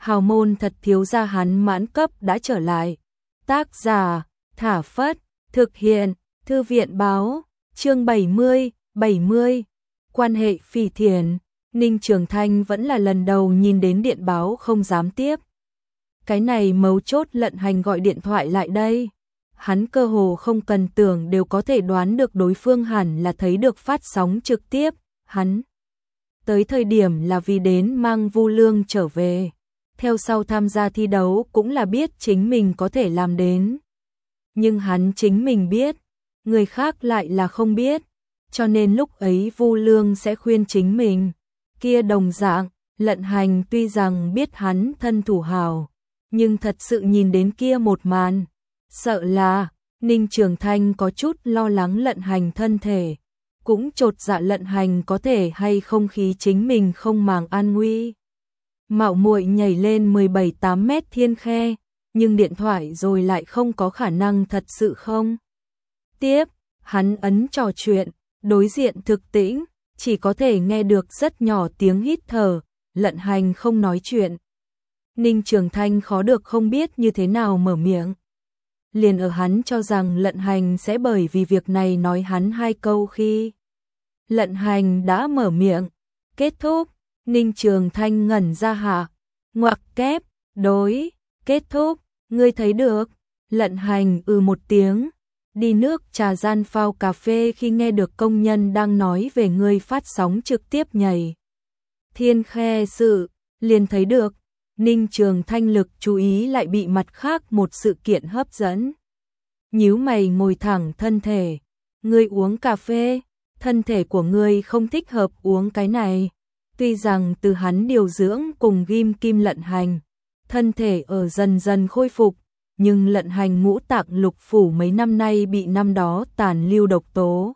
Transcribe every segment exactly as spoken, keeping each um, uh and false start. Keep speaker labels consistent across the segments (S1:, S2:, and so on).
S1: hào môn thật thiếu gia hắn mãn cấp đã trở lại. Tác giả, Thả Phất, thực hiện, Thư viện báo, chương bảy mươi, bảy mươi. Quan hệ Phỉ Thiển, Ninh Trường Thanh vẫn là lần đầu nhìn đến điện báo không dám tiếp. Cái này mấu chốt Lận Hành gọi điện thoại lại đây. Hắn cơ hồ không cần tưởng đều có thể đoán được đối phương hẳn là thấy được phát sóng trực tiếp. Hắn tới thời điểm là vì đến mang Vu Lương trở về. Theo sau tham gia thi đấu cũng là biết chính mình có thể làm đến. Nhưng hắn chính mình biết, người khác lại là không biết. Cho nên lúc ấy Vu Lương sẽ khuyên chính mình. Kia đồng dạng, Lận Hành tuy rằng biết hắn thân thủ hào, nhưng thật sự nhìn đến kia một màn. Sợ là, Ninh Trường Thanh có chút lo lắng Lận Hành thân thể. Cũng chột dạ Lận Hành có thể hay không khí chính mình không màng an nguy. Mạo muội nhảy lên mười bảy tám mét thiên khe, nhưng điện thoại rồi lại không có khả năng thật sự không. Tiếp, hắn ấn trò chuyện, đối diện thực tĩnh, chỉ có thể nghe được rất nhỏ tiếng hít thở, Lận Hành không nói chuyện. Ninh Trường Thanh khó được không biết như thế nào mở miệng. Liền ở hắn cho rằng Lận Hành sẽ bởi vì việc này nói hắn hai câu khi Lận Hành đã mở miệng. Kết thúc, Ninh Trường Thanh ngẩn ra hạ, ngoặc kép, đối, kết thúc, ngươi thấy được. Lận Hành ừ một tiếng, đi nước trà gian phao cà phê khi nghe được công nhân đang nói về ngươi phát sóng trực tiếp nhảy thiên khe sự, liền thấy được. Ninh Trường Thanh lực chú ý lại bị mặt khác một sự kiện hấp dẫn. Nhíu mày ngồi thẳng thân thể, ngươi uống cà phê, thân thể của ngươi không thích hợp uống cái này. Tuy rằng từ hắn điều dưỡng cùng ghim kim Lận Hành, thân thể ở dần dần khôi phục, nhưng Lận Hành ngũ tạng lục phủ mấy năm nay bị năm đó tàn lưu độc tố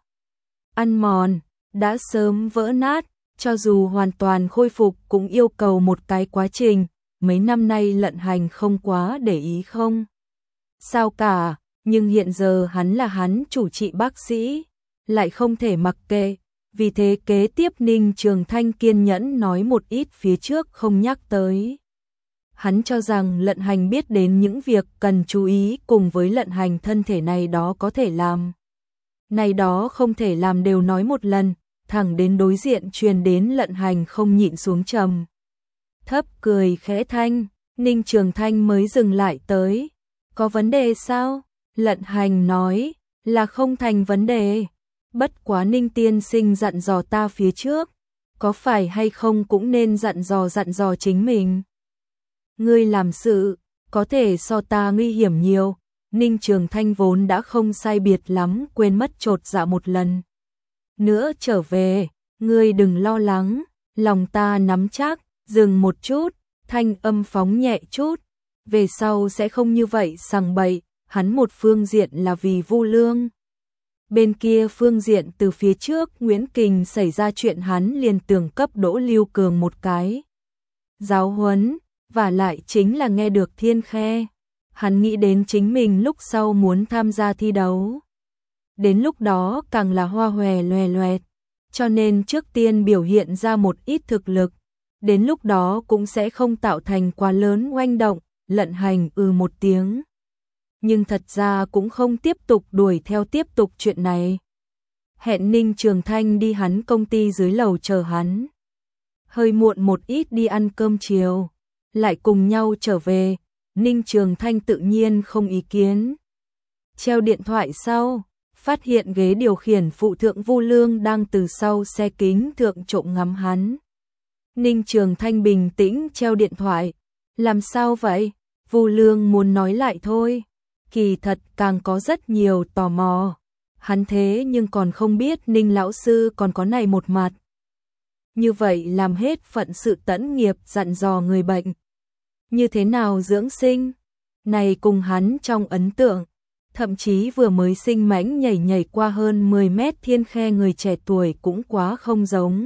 S1: ăn mòn, đã sớm vỡ nát, cho dù hoàn toàn khôi phục cũng yêu cầu một cái quá trình. Mấy năm nay Lận Hành không quá để ý không sao cả, nhưng hiện giờ hắn là hắn chủ trị bác sĩ, lại không thể mặc kệ. Vì thế kế tiếp Ninh Trường Thanh kiên nhẫn nói một ít phía trước không nhắc tới. Hắn cho rằng Lận Hành biết đến những việc cần chú ý cùng với Lận Hành thân thể này đó có thể làm. Này đó không thể làm đều nói một lần, thẳng đến đối diện truyền đến Lận Hành không nhịn xuống trầm. Thấp cười khẽ thanh, Ninh Trường Thanh mới dừng lại tới. Có vấn đề sao? Lận Hành nói, là không thành vấn đề. Bất quá Ninh tiên sinh dặn dò ta phía trước, có phải hay không cũng nên dặn dò dặn dò chính mình. Ngươi làm sự, có thể so ta nguy hiểm nhiều. Ninh Trường Thanh vốn đã không sai biệt lắm, quên mất chột dạ một lần. Nữa trở về, ngươi đừng lo lắng, lòng ta nắm chắc. Dừng một chút, thanh âm phóng nhẹ chút, về sau sẽ không như vậy sằng bậy. Hắn một phương diện là vì Vu Lương, bên kia phương diện từ phía trước Nguyễn Kình xảy ra chuyện hắn liền tưởng cấp Đỗ Lưu Cường một cái giáo huấn, và lại chính là nghe được thiên khe. Hắn nghĩ đến chính mình lúc sau muốn tham gia thi đấu, đến lúc đó càng là hoa hòe loè loẹt, cho nên trước tiên biểu hiện ra một ít thực lực. Đến lúc đó cũng sẽ không tạo thành quá lớn oanh động. Lận Hành ừ một tiếng, nhưng thật ra cũng không tiếp tục đuổi theo tiếp tục chuyện này. Hẹn Ninh Trường Thanh đi hắn công ty dưới lầu chờ hắn. Hơi muộn một ít đi ăn cơm chiều, lại cùng nhau trở về. Ninh Trường Thanh tự nhiên không ý kiến. Treo điện thoại sau, phát hiện ghế điều khiển phụ thượng Vu Lương đang từ sau xe kính thượng trộm ngắm hắn. Ninh Trường Thanh bình tĩnh treo điện thoại. Làm sao vậy? Vu Lương muốn nói lại thôi. Kỳ thật càng có rất nhiều tò mò. Hắn thế nhưng còn không biết Ninh lão sư còn có này một mặt. Như vậy làm hết phận sự tẫn nghiệp dặn dò người bệnh. Như thế nào dưỡng sinh? Này cùng hắn trong ấn tượng. Thậm chí vừa mới sinh mãnh nhảy nhảy qua hơn mười mét thiên khe người trẻ tuổi cũng quá không giống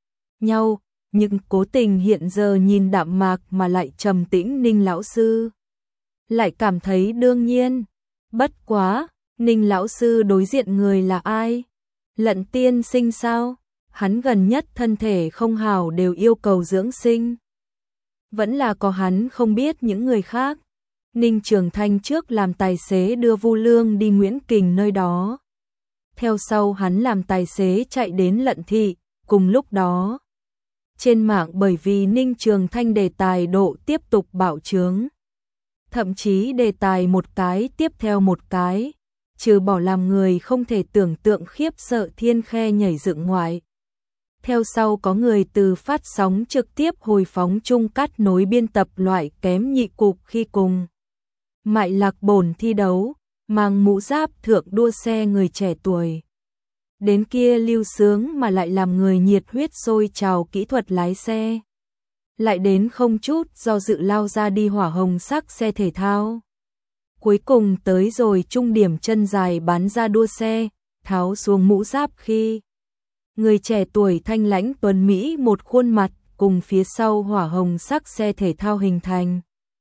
S1: nhau. Nhưng cố tình hiện giờ nhìn đạm mạc mà lại trầm tĩnh Ninh lão sư, lại cảm thấy đương nhiên. Bất quá, Ninh lão sư đối diện người là ai? Lận tiên sinh sao? Hắn gần nhất thân thể không hào đều yêu cầu dưỡng sinh. Vẫn là có hắn không biết những người khác. Ninh Trường Thanh trước làm tài xế đưa Vu Lương đi Nguyễn Kình nơi đó. Theo sau hắn làm tài xế chạy đến Lận Thị, cùng lúc đó. Trên mạng bởi vì Ninh Trường Thanh đề tài độ tiếp tục bạo trướng. Thậm chí đề tài một cái tiếp theo một cái, trừ bỏ làm người không thể tưởng tượng khiếp sợ thiên khe nhảy dựng ngoại. Theo sau có người từ phát sóng trực tiếp hồi phóng chung cắt nối biên tập loại kém nhị cục khi cùng Mại Lạc Bổn thi đấu, mang mũ giáp thượng đua xe người trẻ tuổi. Đến kia lưu sướng mà lại làm người nhiệt huyết sôi trào kỹ thuật lái xe. Lại đến không chút do dự lao ra đi hỏa hồng sắc xe thể thao. Cuối cùng tới rồi trung điểm chân dài bán ra đua xe, tháo xuống mũ giáp khi người trẻ tuổi thanh lãnh tuấn Mỹ một khuôn mặt cùng phía sau hỏa hồng sắc xe thể thao hình thành.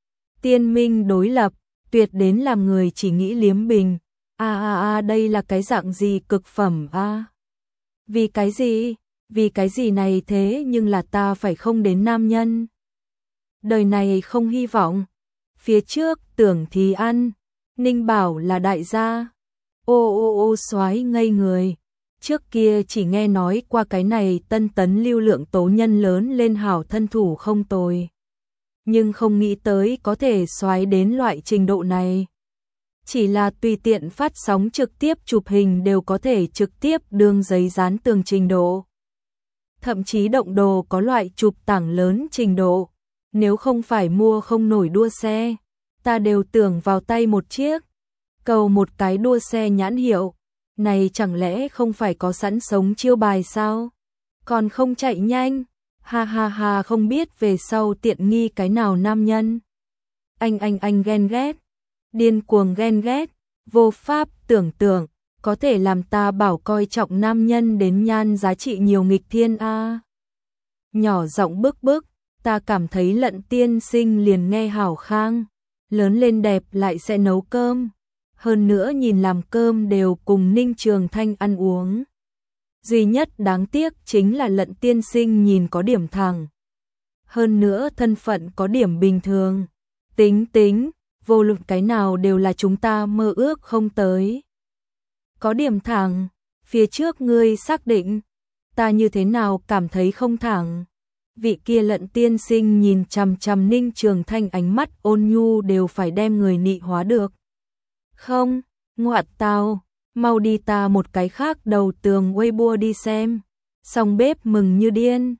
S1: Tiên minh đối lập, tuyệt đến làm người chỉ nghĩ liếm bình. A a a đây là cái dạng gì cực phẩm a? À? Vì cái gì? Vì cái gì này thế nhưng là ta phải không đến nam nhân. Đời này không hy vọng. Phía trước tưởng thì ăn. Ninh Bảo là đại gia. Ô ô ô soái ngây người. Trước kia chỉ nghe nói qua cái này tân tấn lưu lượng tố nhân lớn lên hảo thân thủ không tồi. Nhưng không nghĩ tới có thể soái đến loại trình độ này. Chỉ là tùy tiện phát sóng trực tiếp chụp hình đều có thể trực tiếp đương giấy dán tường trình độ. Thậm chí động đồ có loại chụp tảng lớn trình độ. Nếu không phải mua không nổi đua xe, ta đều tưởng vào tay một chiếc. Cầu một cái đua xe nhãn hiệu. Này chẳng lẽ không phải có sẵn sống chiêu bài sao? Còn không chạy nhanh. Ha ha ha không biết về sau tiện nghi cái nào nam nhân. Anh anh anh ghen ghét. Điên cuồng ghen ghét. Vô pháp tưởng tượng. Có thể làm ta bảo coi trọng nam nhân đến nhan giá trị nhiều nghịch thiên a. À. Nhỏ giọng bức bức. Ta cảm thấy Lận tiên sinh liền nghe hảo khang. Lớn lên đẹp lại sẽ nấu cơm. Hơn nữa nhìn làm cơm đều cùng Ninh Trường Thanh ăn uống. Duy nhất đáng tiếc chính là Lận tiên sinh nhìn có điểm thẳng. Hơn nữa thân phận có điểm bình thường. Tính tính, vô luận cái nào đều là chúng ta mơ ước không tới. Có điểm thẳng, phía trước ngươi xác định, ta như thế nào cảm thấy không thẳng. Vị kia Lận tiên sinh nhìn chằm chằm Ninh Trường Thanh ánh mắt ôn nhu đều phải đem người nị hóa được. Không, ngoạn tao, mau đi ta một cái khác đầu tường Weibo đi xem. Xong bếp mừng như điên.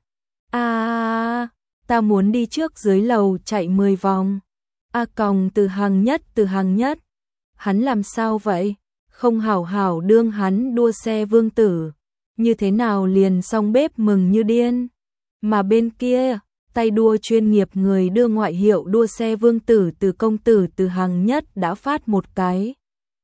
S1: À, ta muốn đi trước dưới lầu chạy mười vòng. A còng từ hàng nhất từ hàng nhất. Hắn làm sao vậy? Không hảo hảo đương hắn đua xe vương tử. Như thế nào liền xong bếp mừng như điên. Mà bên kia, tay đua chuyên nghiệp người đưa ngoại hiệu đua xe vương tử từ công tử từ hàng nhất đã phát một cái.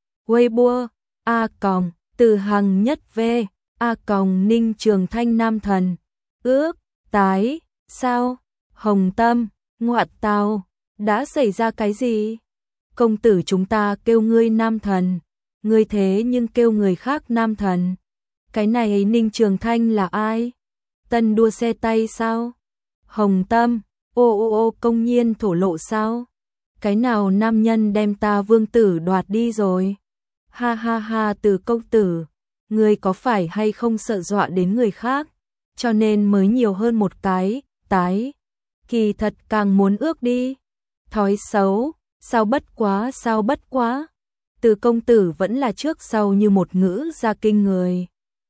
S1: Weibo, A còng, từ hàng nhất V, A còng Ninh Trường Thanh nam thần. Ước, tái, sao, hồng tâm, ngoạn tao, đã xảy ra cái gì? Công tử chúng ta kêu ngươi nam thần, ngươi thế nhưng kêu người khác nam thần. Cái này Ninh Trường Thanh là ai? Tân đua xe tay sao? Hồng tâm, ô ô ô công nhiên thổ lộ sao? Cái nào nam nhân đem ta vương tử đoạt đi rồi? Ha ha ha từ công tử, ngươi có phải hay không sợ dọa đến người khác, cho nên mới nhiều hơn một cái, tái. Kỳ thật càng muốn ước đi. Thói xấu, sao bất quá sao bất quá. Từ công tử vẫn là trước sau như một ngữ ra kinh người.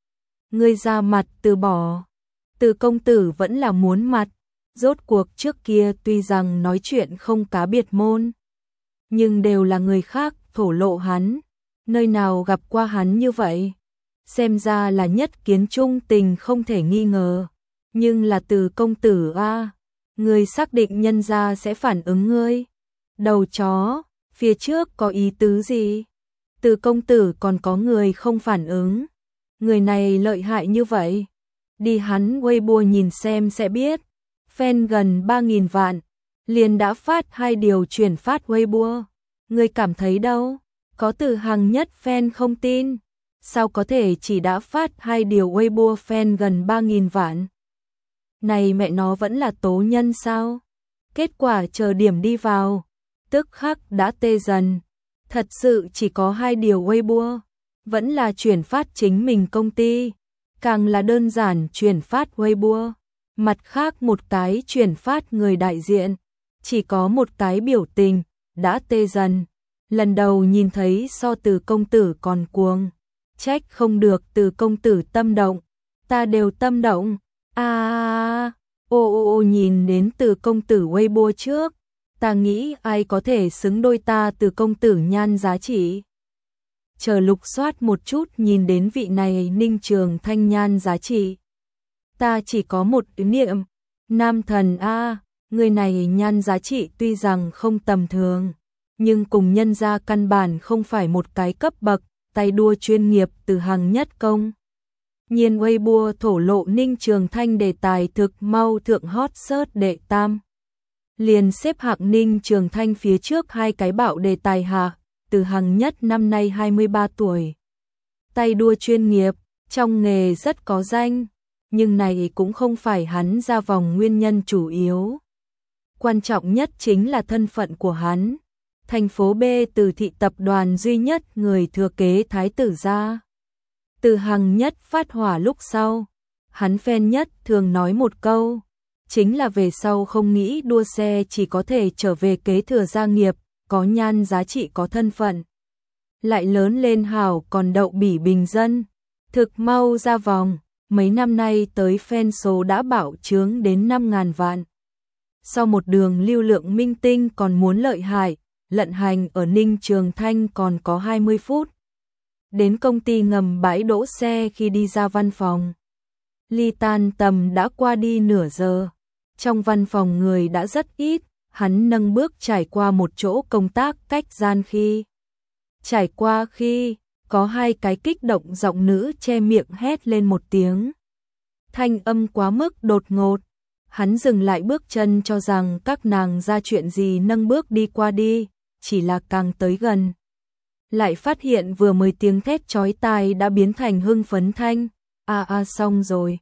S1: Ngươi ra mặt từ bỏ. Từ công tử vẫn là muốn mặt. Rốt cuộc trước kia tuy rằng nói chuyện không cá biệt môn, nhưng đều là người khác thổ lộ hắn. Nơi nào gặp qua hắn như vậy? Xem ra là nhất kiến trung tình không thể nghi ngờ. Nhưng là từ công tử a, ngươi xác định nhân gia sẽ phản ứng ngươi. Đầu chó, phía trước có ý tứ gì? Từ công tử còn có người không phản ứng. Người này lợi hại như vậy. Đi hắn Weibo nhìn xem sẽ biết. Fan gần ba nghìn vạn. Liền đã phát hai điều chuyển phát Weibo. Ngươi cảm thấy đâu? Có từ hàng nhất fan không tin. Sao có thể chỉ đã phát hai điều Weibo fan gần ba nghìn vạn? Này mẹ nó vẫn là tố nhân sao? Kết quả chờ điểm đi vào, tức khắc đã tê dần. Thật sự chỉ có hai điều Weibo, vẫn là chuyển phát chính mình công ty, càng là đơn giản chuyển phát Weibo. Mặt khác một cái chuyển phát người đại diện, chỉ có một cái biểu tình, đã tê dần. Lần đầu nhìn thấy so Từ công tử còn cuồng, trách không được Từ công tử tâm động, ta đều tâm động. À, ô ô ô nhìn đến Từ công tử Weibo trước, ta nghĩ ai có thể xứng đôi ta Từ công tử nhan giá trị. Chờ lục soát một chút nhìn đến vị này Ninh Trường Thanh nhan giá trị. Ta chỉ có một ý niệm, nam thần a, người này nhan giá trị tuy rằng không tầm thường, nhưng cùng nhân gia căn bản không phải một cái cấp bậc, tay đua chuyên nghiệp từ hàng nhất công. Nhiên Weibo thổ lộ Ninh Trường Thanh đề tài thực mau thượng hot search đệ tam. Liền xếp hạng Ninh Trường Thanh phía trước hai cái bạo đề tài hạ, từ hàng nhất năm nay hai mươi ba tuổi. Tay đua chuyên nghiệp, trong nghề rất có danh, nhưng này cũng không phải hắn ra vòng nguyên nhân chủ yếu. Quan trọng nhất chính là thân phận của hắn. Thành phố B Từ thị tập đoàn duy nhất người thừa kế thái tử gia. Từ hàng nhất phát hỏa lúc sau, hắn fan nhất thường nói một câu, chính là về sau không nghĩ đua xe chỉ có thể trở về kế thừa gia nghiệp, có nhan giá trị có thân phận. Lại lớn lên hảo còn đậu bỉ bình dân, thực mau ra vòng, mấy năm nay tới fan số đã bảo chướng đến năm ngàn vạn. Sau một đường lưu lượng minh tinh còn muốn lợi hại, lận hành ở Ninh Trường Thanh còn có hai mươi phút. Đến công ty ngầm bãi đỗ xe khi đi ra văn phòng. Ly tan tầm đã qua đi nửa giờ. Trong văn phòng người đã rất ít, hắn nâng bước trải qua một chỗ công tác cách gian khi. Trải qua khi, có hai cái kích động giọng nữ che miệng hét lên một tiếng. Thanh âm quá mức đột ngột. Hắn dừng lại bước chân cho rằng các nàng ra chuyện gì nâng bước đi qua đi, chỉ là càng tới gần. Lại phát hiện vừa mới tiếng thét chói tai đã biến thành hưng phấn thanh. À à xong rồi.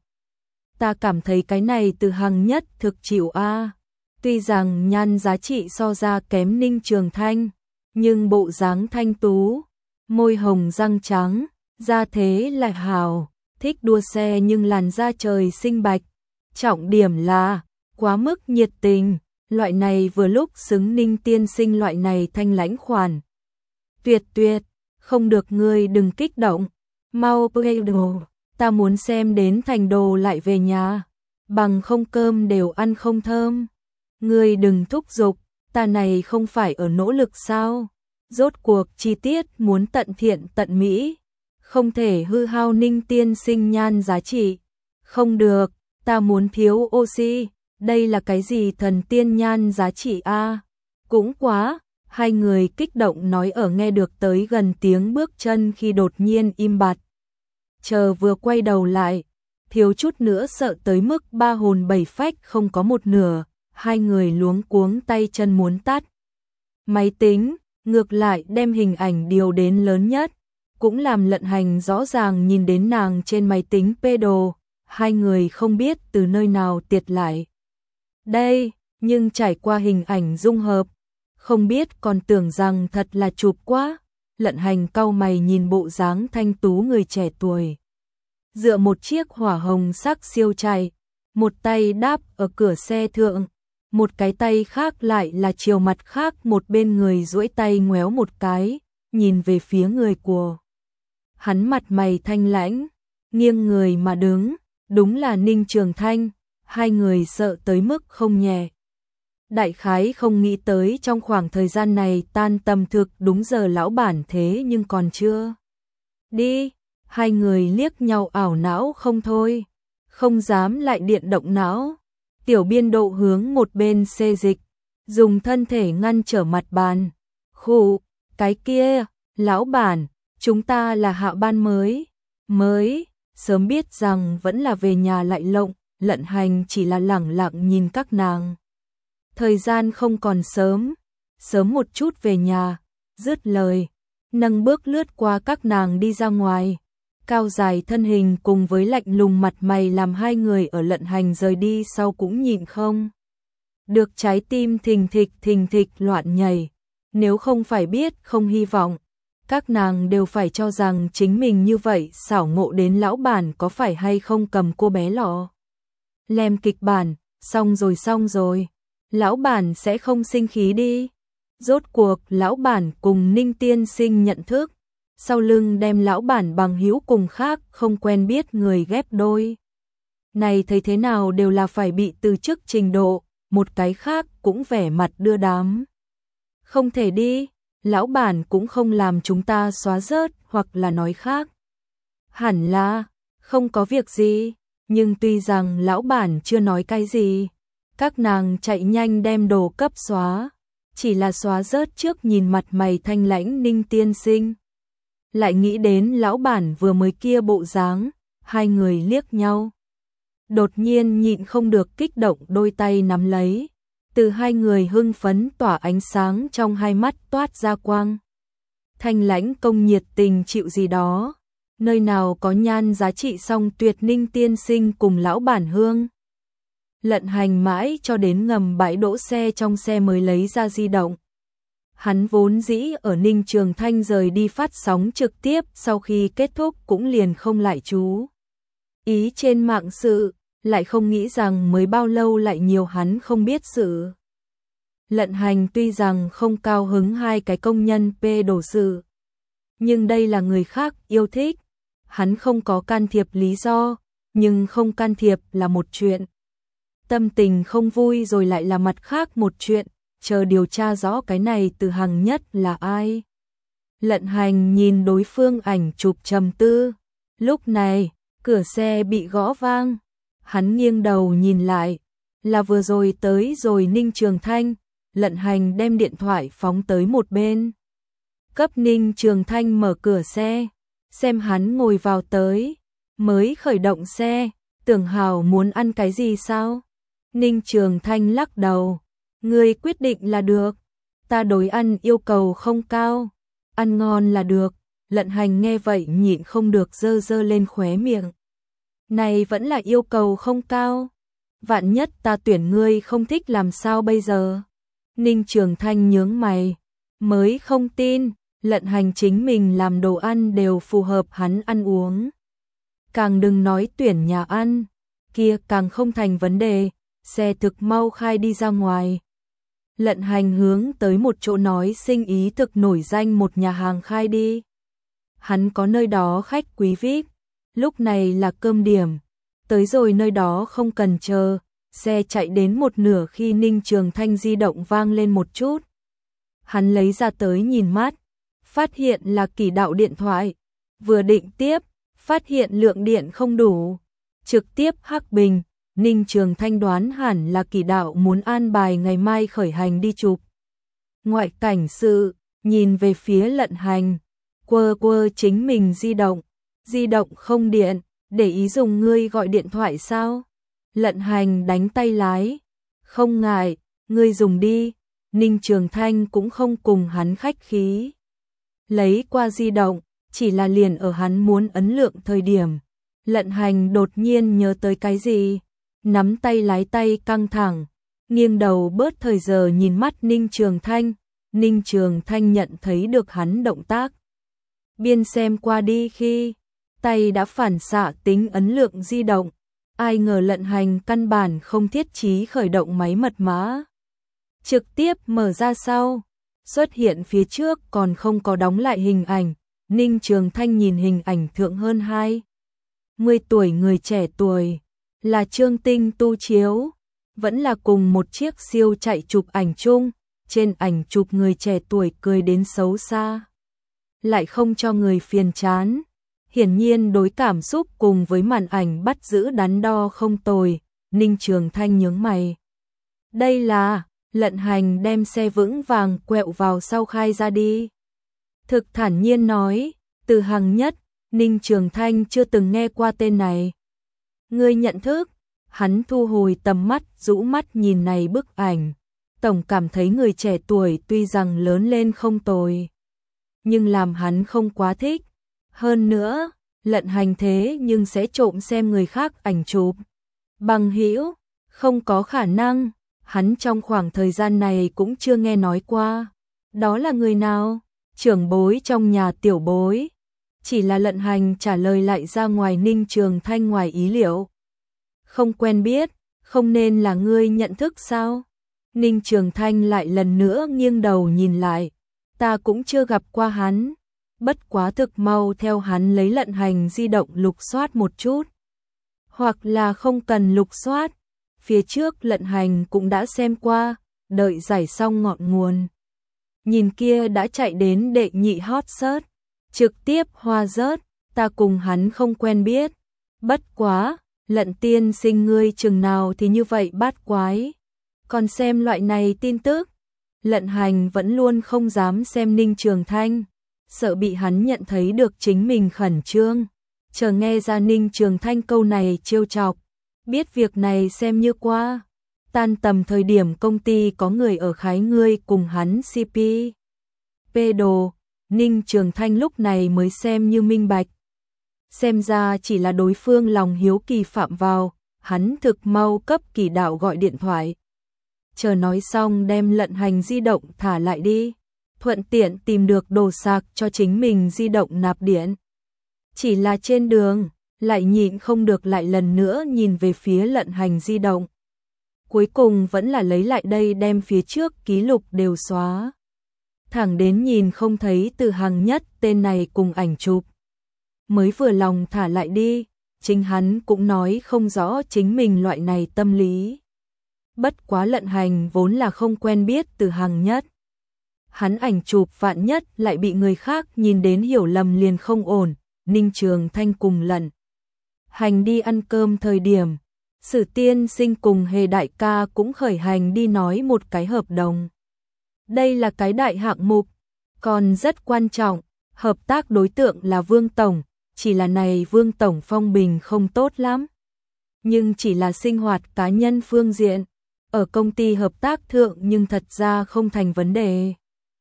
S1: Ta cảm thấy cái này từ hàng nhất thực chịu a. À. Tuy rằng nhan giá trị so ra kém Ninh Trường Thanh, nhưng bộ dáng thanh tú, môi hồng răng trắng, da thế lại hào, thích đua xe nhưng làn da trời xinh bạch. Trọng điểm là, quá mức nhiệt tình, loại này vừa lúc xứng Ninh tiên sinh loại này thanh lãnh khoản. Tuyệt tuyệt, không được ngươi đừng kích động, mau play đồ, ta muốn xem đến thành đồ lại về nhà, bằng không cơm đều ăn không thơm. Ngươi đừng thúc giục, ta này không phải ở nỗ lực sao, rốt cuộc chi tiết muốn tận thiện tận mỹ, không thể hư hao Ninh tiên sinh nhan giá trị, không được. Ta muốn thiếu oxy, đây là cái gì thần tiên nhan giá trị a? À? Cũng quá, hai người kích động nói ở nghe được tới gần tiếng bước chân khi đột nhiên im bặt. Chờ vừa quay đầu lại, thiếu chút nữa sợ tới mức ba hồn bảy phách không có một nửa, hai người luống cuống tay chân muốn tắt. Máy tính, ngược lại đem hình ảnh điều đến lớn nhất, cũng làm lận hành rõ ràng nhìn đến nàng trên máy tính pê đồ. Hai người không biết từ nơi nào tiệt lại. Đây, nhưng trải qua hình ảnh dung hợp, không biết còn tưởng rằng thật là chụp quá. Lận hành cau mày nhìn bộ dáng thanh tú người trẻ tuổi. Dựa một chiếc hỏa hồng sắc siêu chạy, một tay đáp ở cửa xe thượng, một cái tay khác lại là chiều mặt khác một bên người duỗi tay ngoéo một cái, nhìn về phía người của. Hắn mặt mày thanh lãnh, nghiêng người mà đứng. Đúng là Ninh Trường Thanh, hai người sợ tới mức không nhẹ. Đại khái không nghĩ tới trong khoảng thời gian này tan tầm thực đúng giờ lão bản thế nhưng còn chưa. Đi, hai người liếc nhau ảo não không thôi, không dám lại điện động não. Tiểu biên độ hướng một bên xê dịch, dùng thân thể ngăn trở mặt bàn. Khụ, cái kia, lão bản, chúng ta là hạ ban mới, mới. Sớm biết rằng vẫn là về nhà lại lộng, lận hành chỉ là lẳng lặng nhìn các nàng. Thời gian không còn sớm, sớm một chút về nhà, dứt lời, nâng bước lướt qua các nàng đi ra ngoài. Cao dài thân hình cùng với lạnh lùng mặt mày làm hai người ở lận hành rời đi sau cũng nhịn không được trái tim thình thịch thình thịch loạn nhảy. Nếu không phải biết không hy vọng, các nàng đều phải cho rằng chính mình như vậy xảo ngộ đến lão bản có phải hay không cầm cô bé lọ. Lem kịch bản, xong rồi xong rồi. Lão bản sẽ không sinh khí đi. Rốt cuộc lão bản cùng Ninh tiên sinh nhận thức, sau lưng đem lão bản bằng hữu cùng khác không quen biết người ghép đôi. Này thấy thế nào đều là phải bị từ chức trình độ, một cái khác cũng vẻ mặt đưa đám. Không thể đi, lão bản cũng không làm chúng ta xóa rớt hoặc là nói khác. Hẳn là, không có việc gì, nhưng tuy rằng lão bản chưa nói cái gì, các nàng chạy nhanh đem đồ cấp xóa, chỉ là xóa rớt trước nhìn mặt mày thanh lãnh Ninh tiên sinh. Lại nghĩ đến lão bản vừa mới kia bộ dáng, hai người liếc nhau. Đột nhiên nhịn không được kích động đôi tay nắm lấy, từ hai người hưng phấn tỏa ánh sáng trong hai mắt toát ra quang. Thanh lãnh công nhiệt tình chịu gì đó, nơi nào có nhan giá trị song tuyệt Ninh tiên sinh cùng lão bản hương. Lận Hành mãi cho đến ngầm bãi đỗ xe trong xe mới lấy ra di động. Hắn vốn dĩ ở Ninh Trường Thanh rời đi phát sóng trực tiếp sau khi kết thúc cũng liền không lại chú ý trên mạng sự, lại không nghĩ rằng mới bao lâu lại nhiều hắn không biết sự. Lận Hành tuy rằng không cao hứng hai cái công nhân pê đổ sự, nhưng đây là người khác yêu thích, hắn không có can thiệp lý do, nhưng không can thiệp là một chuyện. Tâm tình không vui rồi lại là mặt khác một chuyện, chờ điều tra rõ cái này Từ Hằng nhất là ai. Lận Hành nhìn đối phương ảnh chụp trầm tư, lúc này, cửa xe bị gõ vang, hắn nghiêng đầu nhìn lại, là vừa rồi tới rồi Ninh Trường Thanh. Lận Hành đem điện thoại phóng tới một bên, cấp Ninh Trường Thanh mở cửa xe, xem hắn ngồi vào tới, mới khởi động xe, Tưởng Hào muốn ăn cái gì sao? Ninh Trường Thanh lắc đầu, ngươi quyết định là được, ta đối ăn yêu cầu không cao, ăn ngon là được. Lận Hành nghe vậy nhịn không được dơ dơ lên khóe miệng. Này vẫn là yêu cầu không cao, vạn nhất ta tuyển ngươi không thích làm sao bây giờ? Ninh Trường Thanh nhướng mày, mới không tin, Lận Hành chính mình làm đồ ăn đều phù hợp hắn ăn uống. Càng đừng nói tuyển nhà ăn, kia càng không thành vấn đề, xe thực mau khai đi ra ngoài. Lận Hành hướng tới một chỗ nói sinh ý thực nổi danh một nhà hàng khai đi. Hắn có nơi đó khách quý vi ai pi, lúc này là cơm điểm, tới rồi nơi đó không cần chờ. Xe chạy đến một nửa khi Ninh Trường Thanh di động vang lên một chút. Hắn lấy ra tới nhìn mắt, phát hiện là Kỷ Đạo điện thoại, vừa định tiếp, phát hiện lượng điện không đủ, trực tiếp hắc bình. Ninh Trường Thanh đoán hẳn là Kỷ Đạo muốn an bài ngày mai khởi hành đi chụp ngoại cảnh sự, nhìn về phía Lận Hành, quơ quơ chính mình di động, di động không điện, để ý dùng ngươi gọi điện thoại sao? Lận Hành đánh tay lái, không ngại, ngươi dùng đi. Ninh Trường Thanh cũng không cùng hắn khách khí, lấy qua di động, chỉ là liền ở hắn muốn ấn lượng thời điểm, Lận Hành đột nhiên nhớ tới cái gì, nắm tay lái tay căng thẳng, nghiêng đầu bớt thời giờ nhìn mắt Ninh Trường Thanh. Ninh Trường Thanh nhận thấy được hắn động tác, biên xem qua đi khi tay đã phản xạ tính ấn lượng di động. Ai ngờ Lận Hành căn bản không thiết trí khởi động máy mật mã, trực tiếp mở ra sau, xuất hiện phía trước còn không có đóng lại hình ảnh. Ninh Trường Thanh nhìn hình ảnh thượng hơn hai mươi tuổi người trẻ tuổi, là Trương Tinh tu chiếu, vẫn là cùng một chiếc siêu chạy chụp ảnh chung, trên ảnh chụp người trẻ tuổi cười đến xấu xa, lại không cho người phiền chán. Hiển nhiên đối cảm xúc cùng với màn ảnh bắt giữ đắn đo không tồi. Ninh Trường Thanh nhướng mày. Đây là, Lận Hành đem xe vững vàng quẹo vào sau khai ra đi. Thực thản nhiên nói, Từ Hằng nhất. Ninh Trường Thanh chưa từng nghe qua tên này. Ngươi nhận thức? Hắn thu hồi tầm mắt, rũ mắt nhìn này bức ảnh. Tổng cảm thấy người trẻ tuổi tuy rằng lớn lên không tồi, nhưng làm hắn không quá thích. Hơn nữa, Lận Hành thế nhưng sẽ trộm xem người khác ảnh chụp. Bằng hữu, không có khả năng. hắn trong khoảng thời gian này cũng chưa nghe nói qua. Đó là người nào? Trưởng bối trong nhà tiểu bối. Chỉ là Lận Hành trả lời lại ra ngoài Ninh Trường Thanh ngoài ý liệu. Không quen biết, không nên là ngươi nhận thức sao? Ninh Trường Thanh lại lần nữa nghiêng đầu nhìn lại. Ta cũng chưa gặp qua hắn. Bất quá thực mau theo hắn lấy Lận Hành di động lục soát một chút. Hoặc là không cần lục soát. Phía trước Lận Hành cũng đã xem qua, đợi giải xong ngọn nguồn. Nhìn kia đã chạy đến đệ nhị hot search, trực tiếp hoa rớt, ta cùng hắn không quen biết. Bất quá, Lận tiên sinh ngươi chừng nào thì như vậy bát quái. Còn xem loại này tin tức, Lận Hành vẫn luôn không dám xem Ninh Trường Thanh, sợ bị hắn nhận thấy được chính mình khẩn trương. Chờ nghe ra Ninh Trường Thanh câu này trêu chọc, biết việc này xem như qua. Tan tầm thời điểm công ty có người ở khái ngươi cùng hắn xê pê. Pê đồ, Ninh Trường Thanh lúc này mới xem như minh bạch. Xem ra chỉ là đối phương lòng hiếu kỳ phạm vào, hắn thực mau cấp Kỳ Đạo gọi điện thoại. Chờ nói xong đem Lận Hành di động thả lại đi, thuận tiện tìm được đồ sạc cho chính mình di động nạp điện. Chỉ là trên đường, lại nhịn không được lại lần nữa nhìn về phía Lận Hành di động. Cuối cùng vẫn là lấy lại đây đem phía trước ký lục đều xóa. Thẳng đến nhìn không thấy Từ Hằng Nhất tên này cùng ảnh chụp. Mới vừa lòng thả lại đi, chính hắn cũng nói không rõ chính mình loại này tâm lý. Bất quá Lận Hành vốn là không quen biết Từ Hằng Nhất. Hắn ảnh chụp vạn nhất lại bị người khác nhìn đến hiểu lầm liền không ổn. Ninh Trường Thanh cùng Lận Hành đi ăn cơm thời điểm, Sử tiên sinh cùng Hề đại ca cũng khởi hành đi nói một cái hợp đồng. Đây là cái đại hạng mục, còn rất quan trọng, hợp tác đối tượng là Vương Tổng, chỉ là này Vương Tổng phong bình không tốt lắm. Nhưng chỉ là sinh hoạt cá nhân phương diện, ở công ty hợp tác thượng nhưng thật ra không thành vấn đề.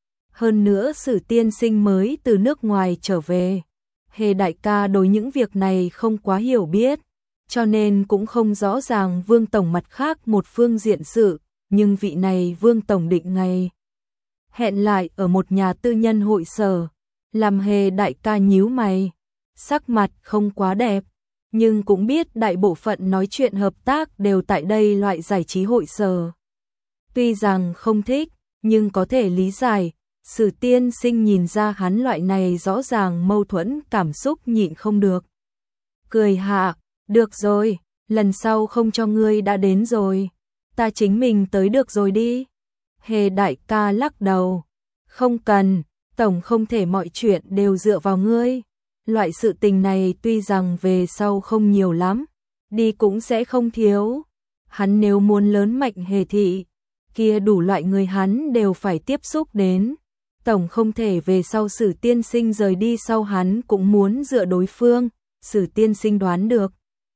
S1: Hơn nữa Sử tiên sinh mới từ nước ngoài trở về. Hề đại ca đối những việc này không quá hiểu biết, cho nên cũng không rõ ràng Vương Tổng mặt khác một phương diện sự, nhưng vị này Vương Tổng định ngày hẹn lại ở một nhà tư nhân hội sở, làm Hề đại ca nhíu mày, sắc mặt không quá đẹp, nhưng cũng biết đại bộ phận nói chuyện hợp tác đều tại đây loại giải trí hội sở. Tuy rằng không thích, nhưng có thể lý giải. Sử tiên sinh nhìn ra hắn loại này rõ ràng mâu thuẫn cảm xúc nhịn không được. Cười hạ, được rồi, lần sau không cho ngươi đã đến rồi. Ta chính mình tới được rồi đi. Hề đại ca lắc đầu. Không cần, Tổng không thể mọi chuyện đều dựa vào ngươi. Loại sự tình này tuy rằng về sau không nhiều lắm, đi cũng sẽ không thiếu. Hắn nếu muốn lớn mạnh Hề thị, kia đủ loại người hắn đều phải tiếp xúc đến. Tổng không thể về sau Sử tiên sinh rời đi sau hắn cũng muốn dựa đối phương, Sử tiên sinh đoán được.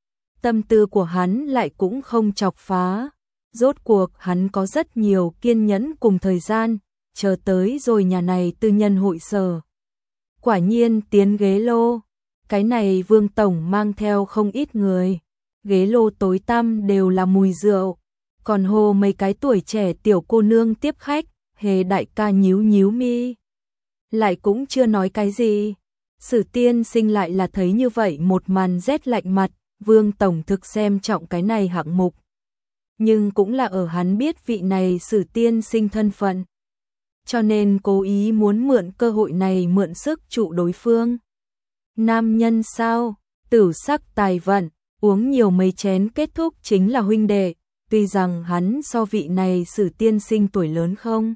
S1: Tâm tư của hắn lại cũng không chọc phá. Rốt cuộc hắn có rất nhiều kiên nhẫn cùng thời gian, chờ tới rồi nhà này tư nhân hội sở. Quả nhiên tiến ghế lô, cái này Vương Tổng mang theo không ít người. Ghế lô tối tăm đều là mùi rượu, còn hồ mấy cái tuổi trẻ tiểu cô nương tiếp khách. Hề đại ca nhíu nhíu mi, lại cũng chưa nói cái gì. Sử tiên sinh lại là thấy như vậy một màn rét lạnh mặt, Vương Tổng thực xem trọng cái này hạng mục. Nhưng cũng là ở hắn biết vị này Sử tiên sinh thân phận, cho nên cố ý muốn mượn cơ hội này mượn sức trụ đối phương. Nam nhân sao, tử sắc tài vận, uống nhiều mấy chén kết thúc chính là huynh đệ, tuy rằng hắn so vị này Sử tiên sinh tuổi lớn không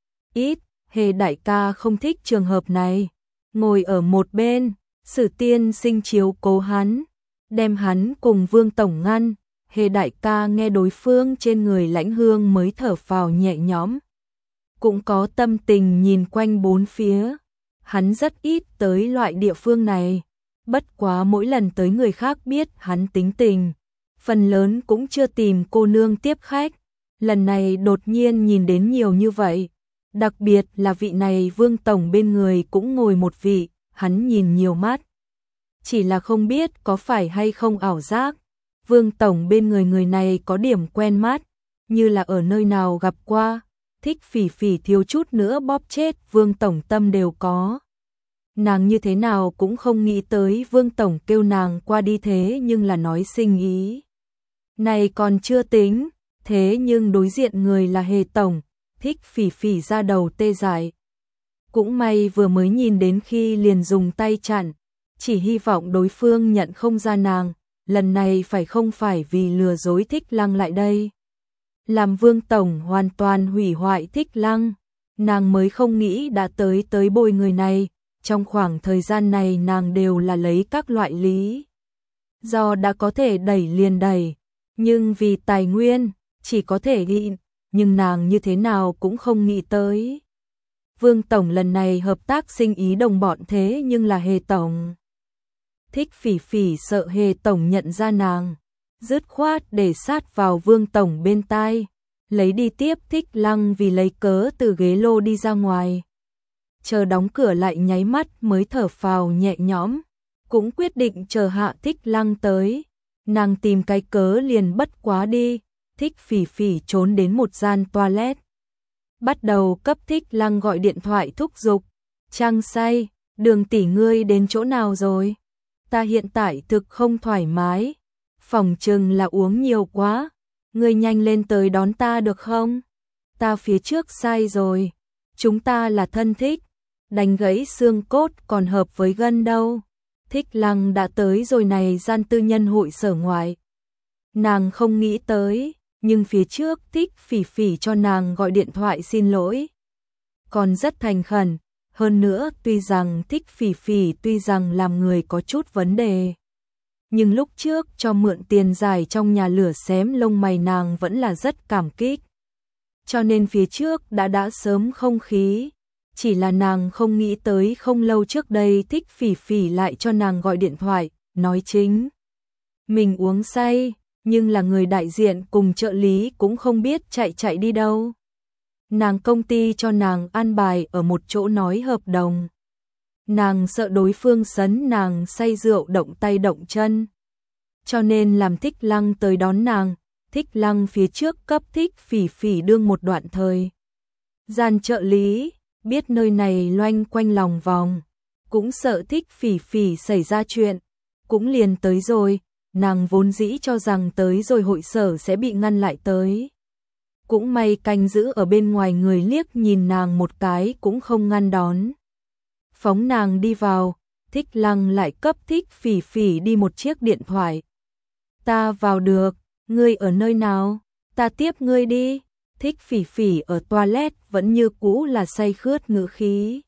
S1: ít, Hề đại ca không thích trường hợp này. Ngồi ở một bên, Sử tiên sinh chiếu cố hắn, đem hắn cùng Vương Tổng ngăn. Hề đại ca nghe đối phương trên người lãnh hương mới thở phào nhẹ nhõm. Cũng có tâm tình nhìn quanh bốn phía. Hắn rất ít tới loại địa phương này. Bất quá mỗi lần tới người khác biết hắn tính tình. Phần lớn cũng chưa tìm cô nương tiếp khách. Lần này đột nhiên nhìn đến nhiều như vậy. Đặc biệt là vị này Vương Tổng bên người cũng ngồi một vị, hắn nhìn nhiều mắt. Chỉ là không biết có phải hay không ảo giác. Vương Tổng bên người người này có điểm quen mắt, như là ở nơi nào gặp qua. Thích Phỉ Phỉ thiếu chút nữa bóp chết Vương tổng tâm đều có. Nàng như thế nào cũng không nghĩ tới Vương tổng kêu nàng qua đi thế nhưng là nói sinh ý. Này còn chưa tính, thế nhưng đối diện người là Hề tổng, Thích Phỉ Phỉ ra đầu tê dại. Cũng may vừa mới nhìn đến khi liền dùng tay chặn, chỉ hy vọng đối phương nhận không ra nàng, lần này phải không phải vì lừa dối Thích Lăng lại đây. Làm Vương tổng hoàn toàn hủy hoại Thích Lăng, nàng mới không nghĩ đã tới tới bồi người này, trong khoảng thời gian này nàng đều là lấy các loại lý do đã có thể đẩy liền đẩy, nhưng vì tài nguyên, chỉ có thể nhịn, nhưng nàng như thế nào cũng không nghĩ tới. Vương tổng lần này hợp tác sinh ý đồng bọn thế nhưng là Hề tổng. Thích Phỉ Phỉ sợ Hề tổng nhận ra nàng, dứt khoát để sát vào Vương tổng bên tai, lấy đi tiếp Thích Lăng vì lấy cớ từ ghế lô đi ra ngoài. Chờ đóng cửa lại nháy mắt mới thở phào nhẹ nhõm, cũng quyết định chờ hạ Thích Lăng tới. Nàng tìm cái cớ liền bất quá đi, Thích Phỉ Phỉ trốn đến một gian toilet. Bắt đầu cấp Thích Lăng gọi điện thoại thúc giục. Trang say, Đường tỷ ngươi đến chỗ nào rồi? Ta hiện tại thực không thoải mái, phỏng chừng là uống nhiều quá, ngươi nhanh lên tới đón ta được không? Ta phía trước sai rồi, chúng ta là thân thích, đánh gãy xương cốt còn hợp với gân đâu. Thích Lăng đã tới rồi này gian tư nhân hội sở ngoại. Nàng không nghĩ tới, nhưng phía trước Thích Phỉ Phỉ cho nàng gọi điện thoại xin lỗi. Còn rất thành khẩn, hơn nữa tuy rằng Thích Phỉ Phỉ tuy rằng làm người có chút vấn đề. Nhưng lúc trước cho mượn tiền dài trong nhà lửa xém lông mày nàng vẫn là rất cảm kích. Cho nên phía trước đã đã sớm không khí. Chỉ là nàng không nghĩ tới không lâu trước đây Thích Phỉ Phỉ lại cho nàng gọi điện thoại, nói chính. Mình uống say, nhưng là người đại diện cùng trợ lý cũng không biết chạy chạy đi đâu. Nàng công ty cho nàng an bài ở một chỗ nói hợp đồng. Nàng sợ đối phương sấn nàng say rượu động tay động chân. Cho nên làm Thích Lăng tới đón nàng, Thích Lăng phía trước cấp Thích Phỉ Phỉ đương một đoạn thời. Gian trợ lý, biết nơi này loanh quanh lòng vòng, cũng sợ Thích Phỉ Phỉ xảy ra chuyện, cũng liền tới rồi, nàng vốn dĩ cho rằng tới rồi hội sở sẽ bị ngăn lại tới. Cũng may canh giữ ở bên ngoài người liếc nhìn nàng một cái cũng không ngăn đón. Phóng nàng đi vào, Thích Lăng lại cấp Thích Phỉ Phỉ đi một chiếc điện thoại. Ta vào được, ngươi ở nơi nào? Ta tiếp ngươi đi. Thích Phỉ Phỉ ở toilet vẫn như cũ là say khướt ngữ khí.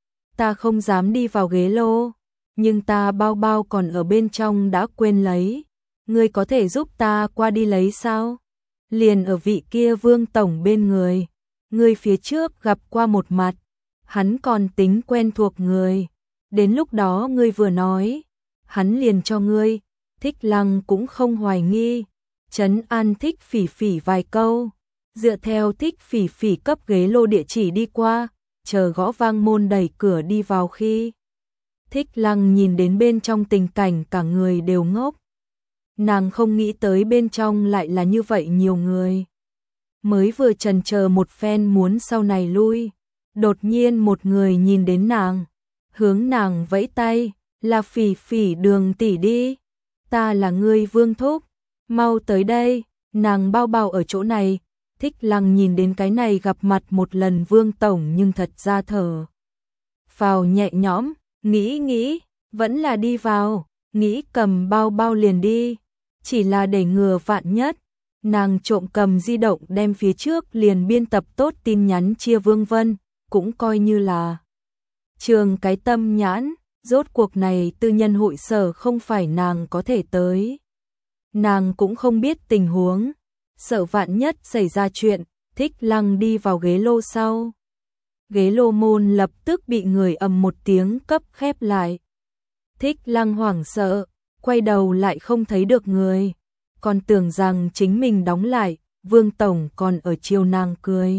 S1: Ta không dám đi vào ghế lô, nhưng ta bao bao còn ở bên trong đã quên lấy. Ngươi có thể giúp ta qua đi lấy sao? Liền ở vị kia Vương tổng bên người. Ngươi phía trước gặp qua một mặt, hắn còn tính quen thuộc người. Đến lúc đó ngươi vừa nói, hắn liền cho ngươi. Thích Lăng cũng không hoài nghi, trấn an Thích Phỉ Phỉ vài câu. Dựa theo Thích Phỉ Phỉ cấp ghế lô địa chỉ đi qua, chờ gõ vang môn đẩy cửa đi vào khi. Thích Lăng nhìn đến bên trong tình cảnh cả người đều ngốc. Nàng không nghĩ tới bên trong lại là như vậy nhiều người. Mới vừa chần chờ một phen muốn sau này lui, đột nhiên một người nhìn đến nàng, hướng nàng vẫy tay, là Phỉ Phỉ Đường tỷ đi. Ta là ngươi Vương thúc, mau tới đây, nàng bao bao ở chỗ này. Thích Lăng nhìn đến cái này gặp mặt một lần Vương tổng nhưng thật ra thở phào nhẹ nhõm, nghĩ nghĩ, vẫn là đi vào, nghĩ cầm bao bao liền đi, chỉ là để ngừa vạn nhất, nàng trộm cầm di động đem phía trước liền biên tập tốt tin nhắn chia Vương Vân, cũng coi như là trường cái tâm nhãn, rốt cuộc này tư nhân hội sở không phải nàng có thể tới. Nàng cũng không biết tình huống, sợ vạn nhất xảy ra chuyện, Thích Lăng đi vào ghế lô sau. Ghế lô môn lập tức bị người ầm một tiếng cấp khép lại. Thích Lăng hoảng sợ, quay đầu lại không thấy được người, còn tưởng rằng chính mình đóng lại, Vương tổng còn ở chiều nàng cười.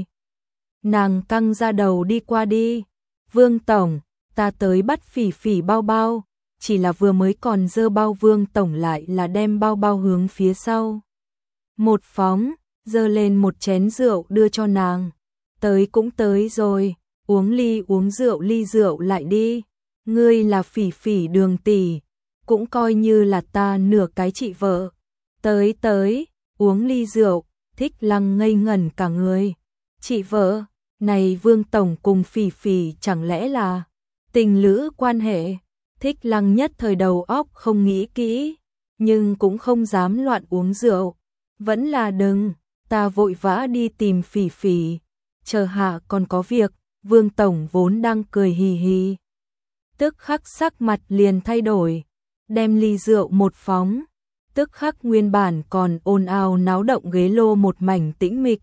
S1: Nàng căng ra đầu đi qua đi, Vương tổng, ta tới bắt Phỉ Phỉ bao bao, chỉ là vừa mới còn dơ bao Vương tổng lại là đem bao bao hướng phía sau. Một phóng, giơ lên một chén rượu đưa cho nàng. Tới cũng tới rồi, uống ly uống rượu ly rượu lại đi. Ngươi là Phỉ Phỉ Đường tỷ, cũng coi như là ta nửa cái chị vợ. Tới tới, uống ly rượu. Thích Lăng ngây ngẩn cả người. Chị vợ, này Vương tổng cùng Phỉ Phỉ chẳng lẽ là tình lữ quan hệ? Thích Lăng nhất thời đầu óc không nghĩ kỹ, nhưng cũng không dám loạn uống rượu. Vẫn là đừng, ta vội vã đi tìm Phỉ Phỉ, chờ hạ còn có việc. Vương tổng vốn đang cười hì hì, tức khắc sắc mặt liền thay đổi, đem ly rượu một phóng, tức khắc nguyên bản còn ồn ào náo động ghế lô một mảnh tĩnh mịch.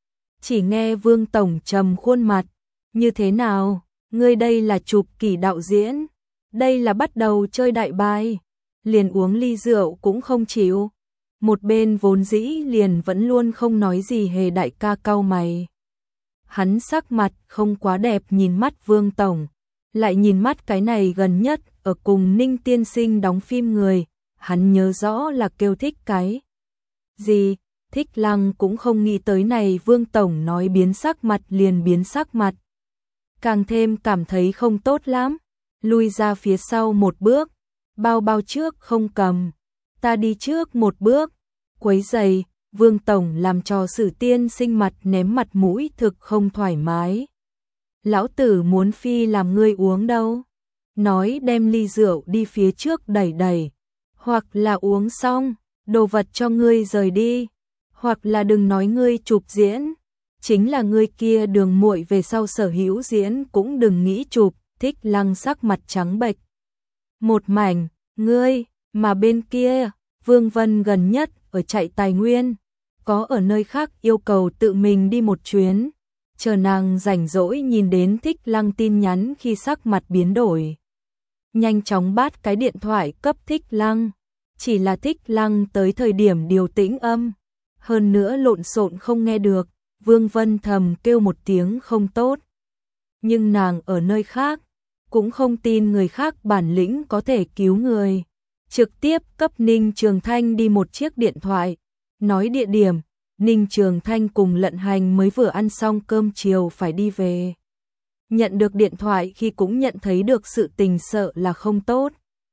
S1: Chỉ nghe Vương tổng trầm khuôn mặt, như thế nào, ngươi đây là chụp kỷ đạo diễn, đây là bắt đầu chơi đại bài, liền uống ly rượu cũng không chịu. Một bên vốn dĩ liền vẫn luôn không nói gì Hề đại ca cau mày. Hắn sắc mặt không quá đẹp nhìn mắt Vương tổng, lại nhìn mắt cái này gần nhất ở cùng Ninh tiên sinh đóng phim người, hắn nhớ rõ là kêu Thích cái gì. Thích Lăng cũng không nghĩ tới này Vương tổng nói biến sắc mặt liền biến sắc mặt, càng thêm cảm thấy không tốt lắm, lui ra phía sau một bước, bao bao trước không cầm, ta đi trước một bước. Quấy giày, Vương tổng làm cho Sử tiên sinh mặt ném mặt mũi thực không thoải mái. Lão tử muốn phi làm ngươi uống đâu. Nói đem ly rượu đi phía trước đẩy đẩy, hoặc là uống xong, đồ vật cho ngươi rời đi, hoặc là đừng nói ngươi chụp diễn, chính là ngươi kia Đường muội về sau sở hữu diễn cũng đừng nghĩ chụp. Thích Lăng sắc mặt trắng bệch một mảnh, ngươi, mà bên kia, Vương Vân gần nhất ở chạy tài nguyên, có ở nơi khác yêu cầu tự mình đi một chuyến, chờ nàng rảnh rỗi nhìn đến Thích Lăng tin nhắn khi sắc mặt biến đổi. Nhanh chóng bắt cái điện thoại cấp Thích Lăng, chỉ là Thích Lăng tới thời điểm điều tĩnh âm, hơn nữa lộn xộn không nghe được, Vương Vân thầm kêu một tiếng không tốt. Nhưng nàng ở nơi khác, cũng không tin người khác bản lĩnh có thể cứu người. Trực tiếp cấp Ninh Trường Thanh đi một chiếc điện thoại, nói địa điểm, Ninh Trường Thanh cùng Lận Hành mới vừa ăn xong cơm chiều phải đi về. Nhận được điện thoại khi cũng nhận thấy được sự tình sợ là không tốt.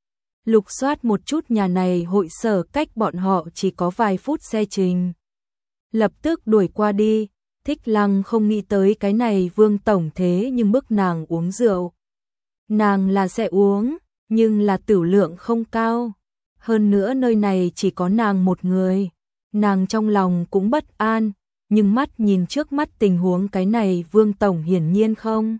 S1: Lục soát một chút nhà này hội sở cách bọn họ chỉ có vài phút xe trình. Lập tức đuổi qua đi, Thích Lăng không nghĩ tới cái này Vương tổng thế nhưng bức nàng uống rượu. Nàng là sẽ uống, nhưng là tửu lượng không cao. Hơn nữa nơi này chỉ có nàng một người. Nàng trong lòng cũng bất an, nhưng mắt nhìn trước mắt tình huống cái này Vương tổng hiển nhiên không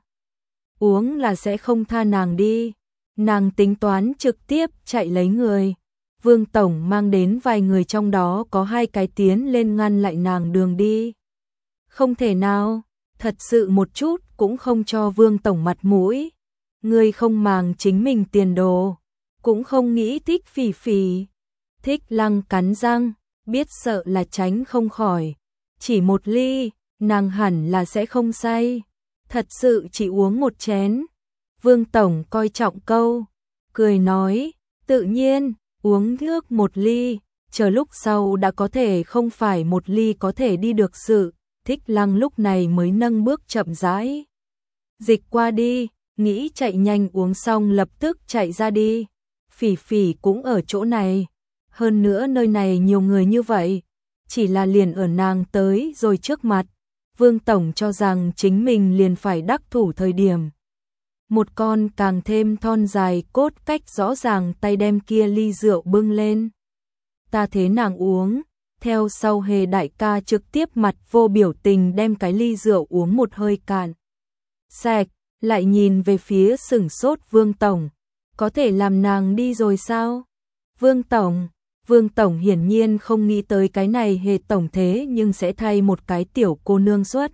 S1: uống là sẽ không tha nàng đi. Nàng tính toán trực tiếp chạy lấy người. Vương tổng mang đến vài người trong đó có hai cái tiến lên ngăn lại nàng đường đi. Không thể nào, thật sự một chút cũng không cho Vương tổng mặt mũi. Ngươi không màng chính mình tiền đồ, cũng không nghĩ Thích Phỉ Phỉ. Thích Lăng cắn răng, biết sợ là tránh không khỏi. Chỉ một ly, nàng hẳn là sẽ không say. Thật sự chỉ uống một chén. Vương tổng coi trọng câu, cười nói, tự nhiên, uống nước một ly, chờ lúc sau đã có thể không phải một ly có thể đi được sự. Thích Lăng lúc này mới nâng bước chậm rãi dịch qua đi, nghĩ chạy nhanh uống xong lập tức chạy ra đi. Phỉ Phỉ cũng ở chỗ này, hơn nữa nơi này nhiều người như vậy, chỉ là liền ở nàng tới rồi trước mặt, Vương tổng cho rằng chính mình liền phải đắc thủ thời điểm. Một con càng thêm thon dài cốt cách rõ ràng tay đem kia ly rượu bưng lên. Ta thế nàng uống, theo sau Hề đại ca trực tiếp mặt vô biểu tình đem cái ly rượu uống một hơi cạn sạch, lại nhìn về phía sửng sốt Vương tổng, có thể làm nàng đi rồi sao? Vương tổng, Vương tổng hiển nhiên không nghĩ tới cái này Hề tổng thế nhưng sẽ thay một cái tiểu cô nương xuất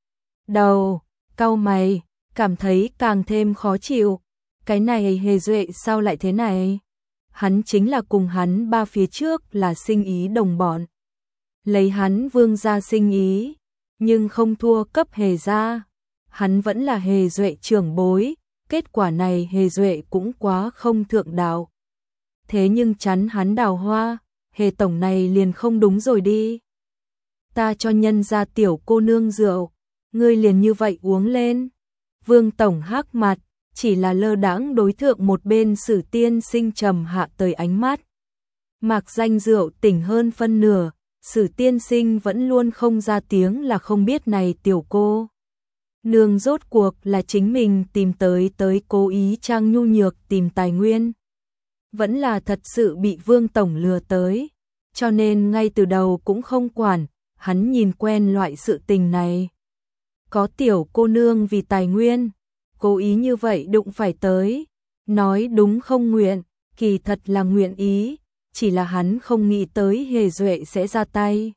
S1: đầu, cau mày, cảm thấy càng thêm khó chịu. Cái này Hề Duệ sao lại thế này? Hắn chính là cùng hắn ba phía trước là sinh ý đồng bọn. Lấy hắn Vương gia sinh ý, nhưng không thua cấp Hề gia. Hắn vẫn là Hề Duệ trưởng bối, kết quả này Hề Duệ cũng quá không thượng đạo. Thế nhưng chắn hắn đào hoa, Hề tổng này liền không đúng rồi đi. ta cho nhân ra tiểu cô nương rượu, ngươi liền như vậy uống lên. Vương tổng hắc mặt, chỉ là lơ đãng đối thượng một bên Sử tiên sinh trầm hạ tới ánh mắt. Mạc danh rượu tỉnh hơn phân nửa, Sử tiên sinh vẫn luôn không ra tiếng là không biết này tiểu cô nương rốt cuộc là chính mình tìm tới tới cố ý trang nhu nhược tìm tài nguyên, vẫn là thật sự bị Vương tổng lừa tới, cho nên ngay từ đầu cũng không quản, hắn nhìn quen loại sự tình này. Có tiểu cô nương vì tài nguyên, cố ý như vậy đụng phải tới, nói đúng không nguyện, kỳ thật là nguyện ý, chỉ là hắn không nghĩ tới Hề Duệ sẽ ra tay.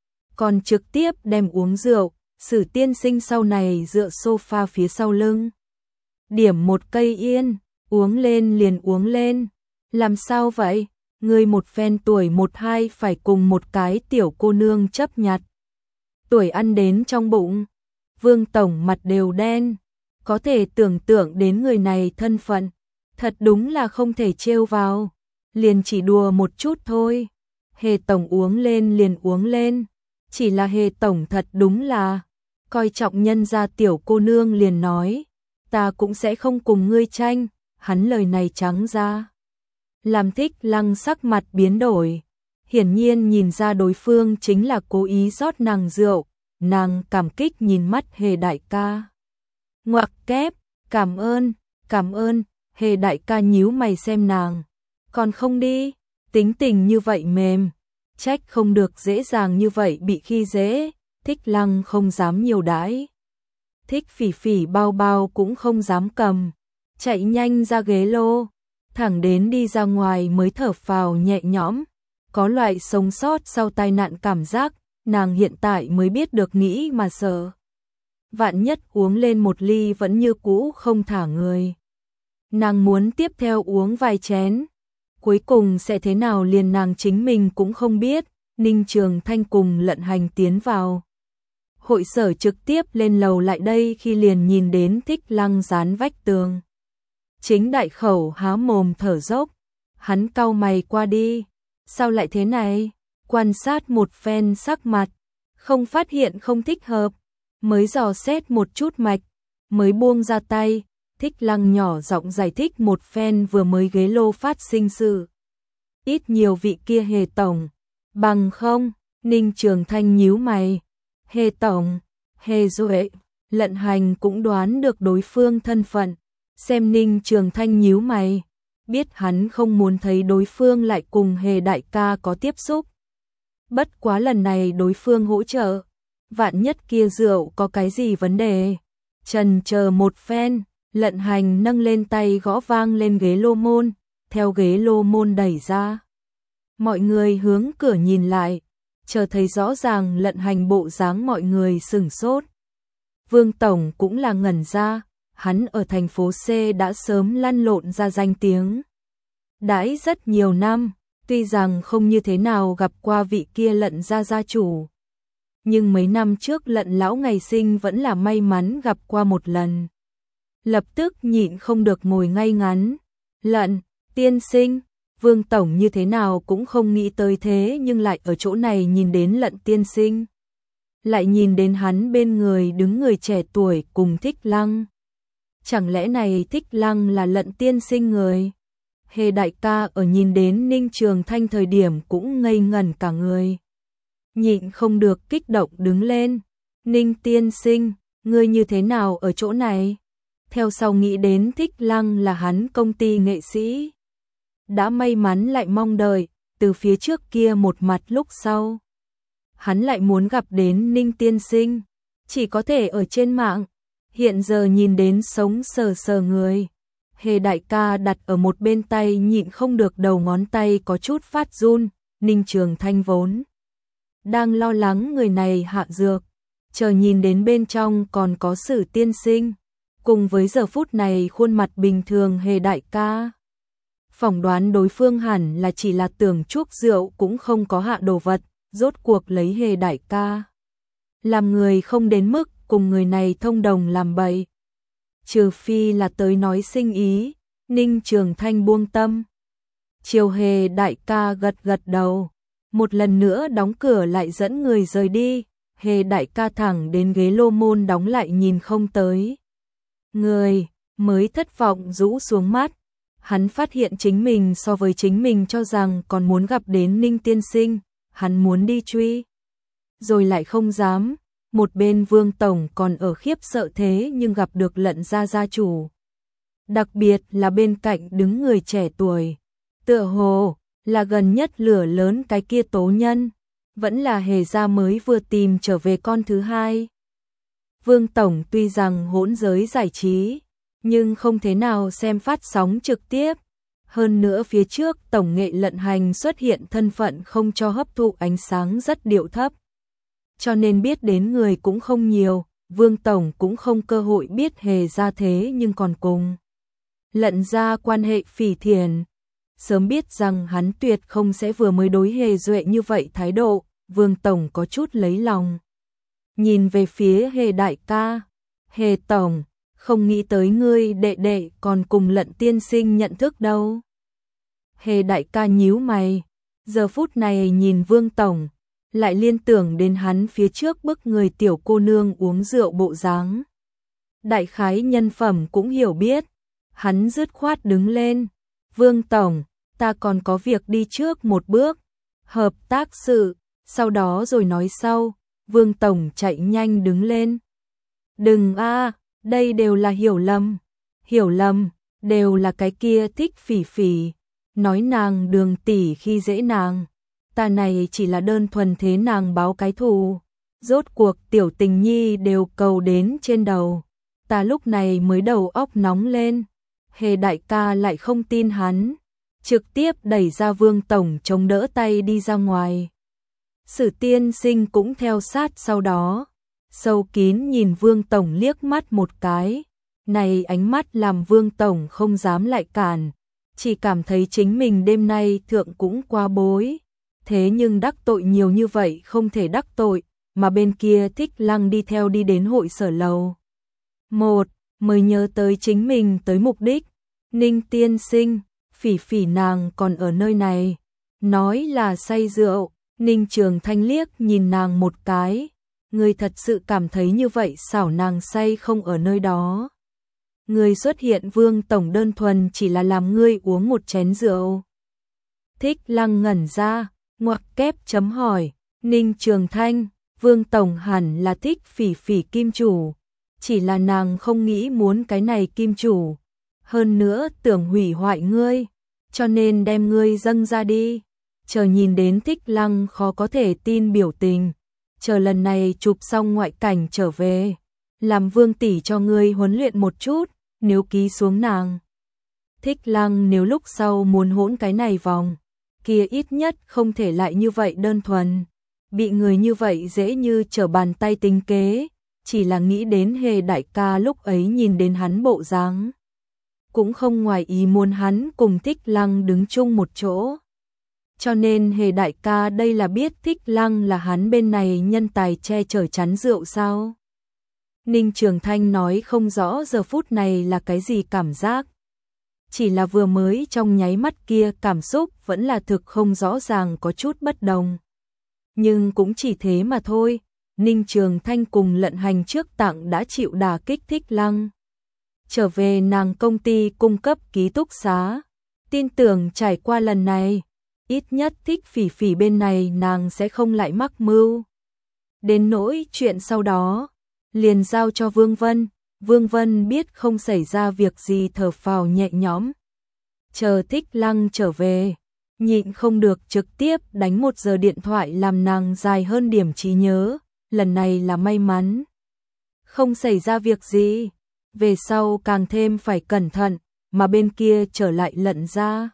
S1: Còn trực tiếp đem uống rượu, Sử tiên sinh sau này dựa sofa phía sau lưng. Điểm một cây yên, uống lên liền uống lên. Làm sao vậy? Ngươi một phen tuổi một hai phải cùng một cái tiểu cô nương chấp nhặt. Tuổi ăn đến trong bụng. Vương tổng mặt đều đen. Có thể tưởng tượng đến người này thân phận. Thật đúng là không thể trêu vào. Liền chỉ đùa một chút thôi. Hề tổng uống lên liền uống lên. Chỉ là Hề tổng thật đúng là coi trọng nhân gia tiểu cô nương liền nói. Ta cũng sẽ không cùng ngươi tranh. Hắn lời này trắng ra. Làm Thích Lăng sắc mặt biến đổi. Hiển nhiên nhìn ra đối phương chính là cố ý rót nàng rượu. Nàng cảm kích nhìn mắt Hề đại ca. Ngoặc kép, cảm ơn, cảm ơn. Hề đại ca nhíu mày xem nàng. Còn không đi, tính tình như vậy mềm. Trách không được dễ dàng như vậy bị khi dễ. Thích Lăng không dám nhiều đãi. Thích Phỉ Phỉ bao bao cũng không dám cầm. Chạy nhanh ra ghế lô. Thẳng đến đi ra ngoài mới thở phào nhẹ nhõm. Có loại sống sót sau tai nạn cảm giác. Nàng hiện tại mới biết được nghĩ mà sợ. Vạn nhất uống lên một ly vẫn như cũ không thả người. Nàng muốn tiếp theo uống vài chén. Cuối cùng sẽ thế nào liền nàng chính mình cũng không biết. Ninh Trường Thanh cùng Lận Hành tiến vào. Hội sở trực tiếp lên lầu lại đây khi liền nhìn đến Thích Lăng dán vách tường. Chính đại khẩu há mồm thở dốc. Hắn cau mày qua đi. Sao lại thế này? Quan sát một phen sắc mặt. Không phát hiện không thích hợp. Mới dò xét một chút mạch. Mới buông ra tay. Thích Lăng nhỏ giọng giải thích một phen vừa mới ghế lô phát sinh sự. Ít nhiều vị kia Hề tổng. Bằng không, Ninh Trường Thanh nhíu mày. Hề tổng, Hề Duệ, Lận Hành cũng đoán được đối phương thân phận. Xem Ninh Trường Thanh nhíu mày. Biết hắn không muốn thấy đối phương lại cùng Hề đại ca có tiếp xúc. Bất quá lần này đối phương hỗ trợ. Vạn nhất kia rượu có cái gì vấn đề. Trần chờ một phen. Lận Hành nâng lên tay gõ vang lên ghế lô môn, theo ghế lô môn đẩy ra. Mọi người hướng cửa nhìn lại, chờ thấy rõ ràng Lận Hành bộ dáng mọi người sửng sốt. Vương tổng cũng là ngẩn ra, hắn ở thành phố C đã sớm lăn lộn ra danh tiếng. Đãi rất nhiều năm, tuy rằng không như thế nào gặp qua vị kia Lận gia gia chủ. Nhưng mấy năm trước Lận lão ngày sinh vẫn là may mắn gặp qua một lần. Lập tức nhịn không được ngồi ngay ngắn. Lận, tiên sinh, Vương tổng như thế nào cũng không nghĩ tới thế nhưng lại ở chỗ này nhìn đến Lận tiên sinh. Lại nhìn đến hắn bên người đứng người trẻ tuổi cùng Thích Lăng. Chẳng lẽ này Thích Lăng là Lận tiên sinh người? Hề đại ca ở nhìn đến Ninh Trường Thanh thời điểm cũng ngây ngẩn cả người. Nhịn không được kích động đứng lên. Ninh tiên sinh, ngươi như thế nào ở chỗ này? Theo sau nghĩ đến Thích Lăng là hắn công ty nghệ sĩ. Đã may mắn lại mong đợi, từ phía trước kia một mặt lúc sau. Hắn lại muốn gặp đến Ninh tiên sinh, chỉ có thể ở trên mạng. Hiện giờ nhìn đến sống sờ sờ người. Hề đại ca đặt ở một bên tay nhịn không được đầu ngón tay có chút phát run. Ninh Trường Thanh vốn đang lo lắng người này hạ dược. Chờ nhìn đến bên trong còn có Sử tiên sinh. Cùng với giờ phút này khuôn mặt bình thường Hề đại ca. Phỏng đoán đối phương hẳn là chỉ là tưởng chuốc rượu cũng không có hạ đồ vật, rốt cuộc lấy Hề đại ca. Làm người không đến mức cùng người này thông đồng làm bậy. Trừ phi là tới nói sinh ý, Ninh Trường Thanh buông tâm. Chiều Hề đại ca gật gật đầu, một lần nữa đóng cửa lại dẫn người rời đi. Hề đại ca thẳng đến ghế lô môn đóng lại nhìn không tới người, mới thất vọng rũ xuống mắt. Hắn phát hiện chính mình so với chính mình cho rằng còn muốn gặp đến Ninh tiên sinh, hắn muốn đi truy, rồi lại không dám. Một bên Vương tổng còn ở khiếp sợ thế nhưng gặp được Lận gia gia chủ. Đặc biệt là bên cạnh đứng người trẻ tuổi, tựa hồ là gần nhất lửa lớn cái kia Tố Nhân, vẫn là Hề gia mới vừa tìm trở về con thứ hai. Vương tổng tuy rằng hỗn giới giải trí, nhưng không thế nào xem phát sóng trực tiếp. Hơn nữa phía trước tổng nghệ Lận Hành xuất hiện thân phận không cho hấp thụ ánh sáng rất điệu thấp, cho nên biết đến người cũng không nhiều. Vương tổng cũng không cơ hội biết Hề gia thế nhưng còn cùng Lận gia quan hệ phỉ thiện. Sớm biết rằng hắn tuyệt không sẽ vừa mới đối Hề Duệ như vậy thái độ, Vương tổng có chút lấy lòng. Nhìn về phía Hề đại ca, Hề tổng, không nghĩ tới ngươi đệ đệ còn cùng Lận tiên sinh nhận thức đâu. Hề đại ca nhíu mày, giờ phút này nhìn Vương tổng, lại liên tưởng đến hắn phía trước bức người tiểu cô nương uống rượu bộ dáng. Đại khái nhân phẩm cũng hiểu biết, hắn dứt khoát đứng lên. Vương tổng, ta còn có việc đi trước một bước, hợp tác sự, sau đó rồi nói sau. Vương tổng chạy nhanh đứng lên. Đừng a, đây đều là hiểu lầm. Hiểu lầm, đều là cái kia thích Phỉ Phỉ, nói nàng Đường tỷ khi dễ nàng. Ta này chỉ là đơn thuần thế nàng báo cái thù. Rốt cuộc tiểu tình nhi đều cầu đến trên đầu. Ta lúc này mới đầu óc nóng lên. Hề đại ca lại không tin hắn, trực tiếp đẩy ra Vương tổng chống đỡ tay đi ra ngoài. Sử tiên sinh cũng theo sát sau đó, sâu kín nhìn Vương tổng liếc mắt một cái. Này ánh mắt làm Vương tổng không dám lại cản, chỉ cảm thấy chính mình đêm nay thượng cũng qua bối. Thế nhưng đắc tội nhiều như vậy không thể đắc tội, mà bên kia Thích Lăng đi theo đi đến hội sở lầu một, mới nhớ tới chính mình tới mục đích. Ninh tiên sinh, Phỉ Phỉ nàng còn ở nơi này, nói là say rượu. Ninh Trường Thanh liếc nhìn nàng một cái, ngươi thật sự cảm thấy như vậy xảo nàng say không ở nơi đó. Ngươi xuất hiện Vương tổng đơn thuần chỉ là làm ngươi uống một chén rượu. Thích Lăng ngẩn ra, ngoặc kép chấm hỏi. Ninh Trường Thanh, Vương tổng hẳn là thích Phỉ Phỉ kim chủ, chỉ là nàng không nghĩ muốn cái này kim chủ, hơn nữa tưởng hủy hoại ngươi, cho nên đem ngươi dâng ra đi. Chờ nhìn đến Thích Lăng khó có thể tin biểu tình, chờ lần này chụp xong ngoại cảnh trở về, làm Vương tỷ cho ngươi huấn luyện một chút, nếu ký xuống nàng. Thích Lăng nếu lúc sau muốn hỗn cái này vòng, kia ít nhất không thể lại như vậy đơn thuần, bị người như vậy dễ như trở bàn tay tính kế. Chỉ là nghĩ đến Hề đại ca lúc ấy nhìn đến hắn bộ dáng, cũng không ngoài ý muốn hắn cùng Thích Lăng đứng chung một chỗ. Cho nên Hề đại ca đây là biết Thích Lăng là hắn bên này nhân tài che chở chắn rượu sao? Ninh Trường Thanh nói không rõ giờ phút này là cái gì cảm giác. Chỉ là vừa mới trong nháy mắt kia cảm xúc vẫn là thực không rõ ràng, có chút bất đồng. Nhưng cũng chỉ thế mà thôi. Ninh Trường Thanh cùng Lận Hành trước tặng đã chịu đả kích Thích Lăng. Trở về nàng công ty cung cấp ký túc xá. Tin tưởng trải qua lần này, ít nhất Thích Phỉ Phỉ bên này nàng sẽ không lại mắc mưu. Đến nỗi chuyện sau đó, liền giao cho Vương Vân. Vương Vân biết không xảy ra việc gì thở phào nhẹ nhõm. Chờ Thích Lăng trở về, nhịn không được trực tiếp đánh một giờ điện thoại làm nàng dài hơn điểm trí nhớ. Lần này là may mắn, không xảy ra việc gì. Về sau càng thêm phải cẩn thận, mà bên kia trở lại Lận gia.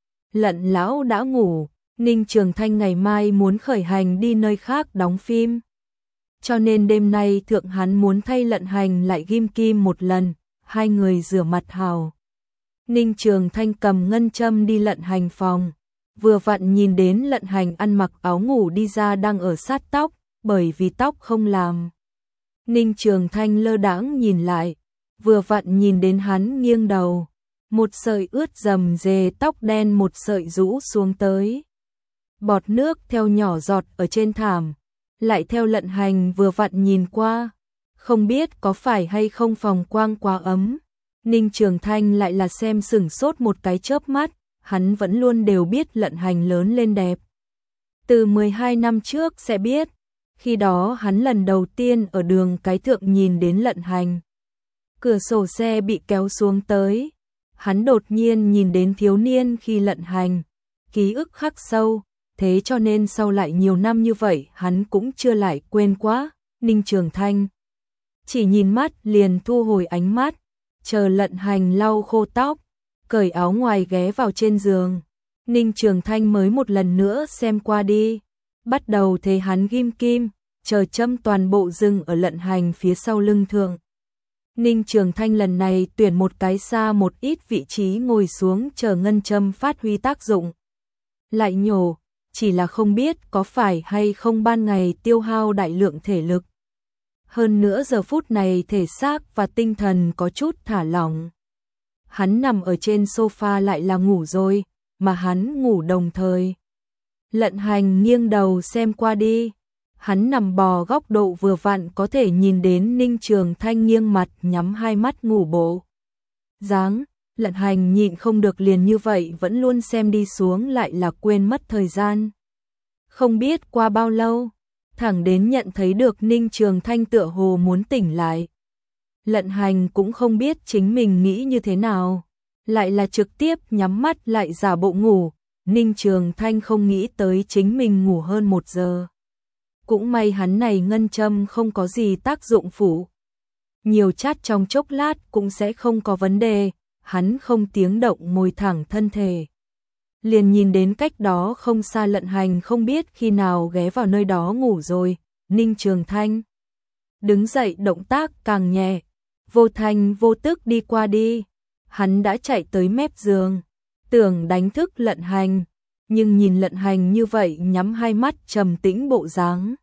S1: Lận lão đã ngủ, Ninh Trường Thanh ngày mai muốn khởi hành đi nơi khác đóng phim. Cho nên đêm nay thượng hắn muốn thay Lận Hành lại ghim kim một lần, hai người rửa mặt hào. Ninh Trường Thanh cầm ngân châm đi Lận Hành phòng, vừa vặn nhìn đến Lận Hành ăn mặc áo ngủ đi ra đang ở sát tóc, bởi vì tóc không làm. Ninh Trường Thanh lơ đãng nhìn lại, vừa vặn nhìn đến hắn nghiêng đầu, một sợi ướt rầm rề tóc đen một sợi rũ xuống tới. bọt nước theo nhỏ giọt ở trên thảm, lại theo Lận Hành vừa vặn nhìn qua, không biết có phải hay không phòng quang quá ấm. Ninh Trường Thanh lại là xem sửng sốt một cái chớp mắt, hắn vẫn luôn đều biết Lận Hành lớn lên đẹp. Từ mười hai năm trước sẽ biết, khi đó hắn lần đầu tiên ở đường cái thượng nhìn đến Lận Hành. Cửa sổ xe bị kéo xuống tới, hắn đột nhiên nhìn đến thiếu niên khi Lận Hành, ký ức khắc sâu, thế cho nên sau lại nhiều năm như vậy hắn cũng chưa lại quên quá. Ninh Trường Thanh chỉ nhìn mắt liền thu hồi ánh mắt, chờ Lận Hành lau khô tóc, cởi áo ngoài ghé vào trên giường. Ninh Trường Thanh mới một lần nữa xem qua đi, bắt đầu thấy hắn ghim kim, chờ châm toàn bộ dừng ở Lận Hành phía sau lưng thượng. Ninh Trường Thanh lần này tuyển một cái xa một ít vị trí ngồi xuống chờ ngân châm phát huy tác dụng. Lại nhổ, chỉ là không biết có phải hay không ban ngày tiêu hao đại lượng thể lực. Hơn nữa giờ phút này thể xác và tinh thần có chút thả lỏng. Hắn nằm ở trên sofa lại là ngủ rồi, mà hắn ngủ đồng thời. Lận Hành nghiêng đầu xem qua đi, hắn nằm bò góc độ vừa vặn có thể nhìn đến Ninh Trường Thanh nghiêng mặt nhắm hai mắt ngủ bộ dáng. Lận Hành nhịn không được liền như vậy vẫn luôn xem đi xuống lại là quên mất thời gian. Không biết qua bao lâu, thẳng đến nhận thấy được Ninh Trường Thanh tựa hồ muốn tỉnh lại. Lận Hành cũng không biết chính mình nghĩ như thế nào, lại là trực tiếp nhắm mắt lại giả bộ ngủ. Ninh Trường Thanh không nghĩ tới chính mình ngủ hơn một giờ. Cũng may hắn này ngân châm không có gì tác dụng phụ. Nhiều chát trong chốc lát cũng sẽ không có vấn đề, hắn không tiếng động ngồi thẳng thân thể. Liền nhìn đến cách đó không xa Lận Hành không biết khi nào ghé vào nơi đó ngủ rồi. Ninh Trường Thanh đứng dậy, động tác càng nhẹ, vô thanh vô tức đi qua đi. Hắn đã chạy tới mép giường, tưởng đánh thức Lận Hành, nhưng nhìn Lận Hành như vậy nhắm hai mắt trầm tĩnh bộ dáng,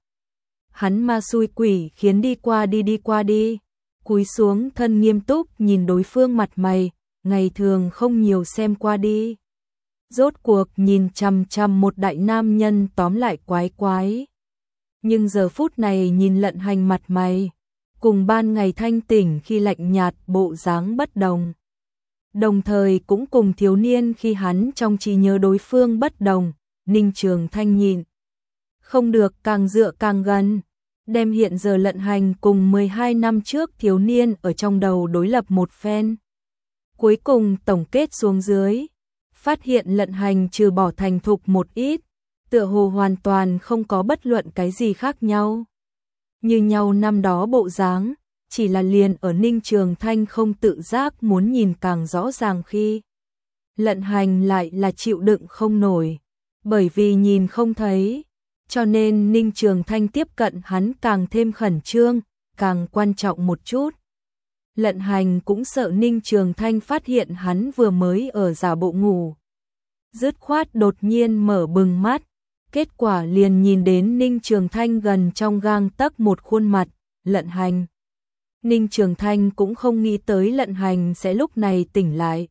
S1: hắn ma xui quỷ khiến đi qua đi đi qua đi, cúi xuống thân nghiêm túc nhìn đối phương mặt mày, ngày thường không nhiều xem qua đi. Rốt cuộc nhìn chằm chằm một đại nam nhân tóm lại quái quái. Nhưng giờ phút này nhìn Lận Hành mặt mày, cùng ban ngày thanh tỉnh khi lạnh nhạt bộ dáng bất đồng. Đồng thời cũng cùng thiếu niên khi hắn trong trí nhớ đối phương bất đồng. Ninh Trường Thanh nhịn không được càng dựa càng gần, đem hiện giờ Lận Hành cùng mười hai năm trước thiếu niên ở trong đầu đối lập một phen. Cuối cùng tổng kết xuống dưới, phát hiện Lận Hành trừ bỏ thành thục một ít, tựa hồ hoàn toàn không có bất luận cái gì khác nhau. Như nhau năm đó bộ dáng, chỉ là liền ở Ninh Trường Thanh không tự giác muốn nhìn càng rõ ràng khi Lận Hành lại là chịu đựng không nổi, bởi vì nhìn không thấy, cho nên Ninh Trường Thanh tiếp cận hắn càng thêm khẩn trương, càng quan trọng một chút. Lận Hành cũng sợ Ninh Trường Thanh phát hiện hắn vừa mới ở giả bộ ngủ, dứt khoát đột nhiên mở bừng mắt, kết quả liền nhìn đến Ninh Trường Thanh gần trong gang tấc một khuôn mặt. Lận Hành. Ninh Trường Thanh cũng không nghĩ tới Lận Hành sẽ lúc này tỉnh lại.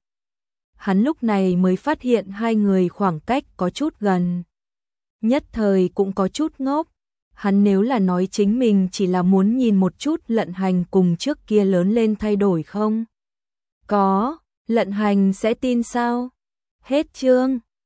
S1: Hắn lúc này mới phát hiện hai người khoảng cách có chút gần. Nhất thời cũng có chút ngốc. Hắn nếu là nói chính mình chỉ là muốn nhìn một chút Lận Hành cùng trước kia lớn lên thay đổi không? Có, Lận Hành sẽ tin sao? Hết chương.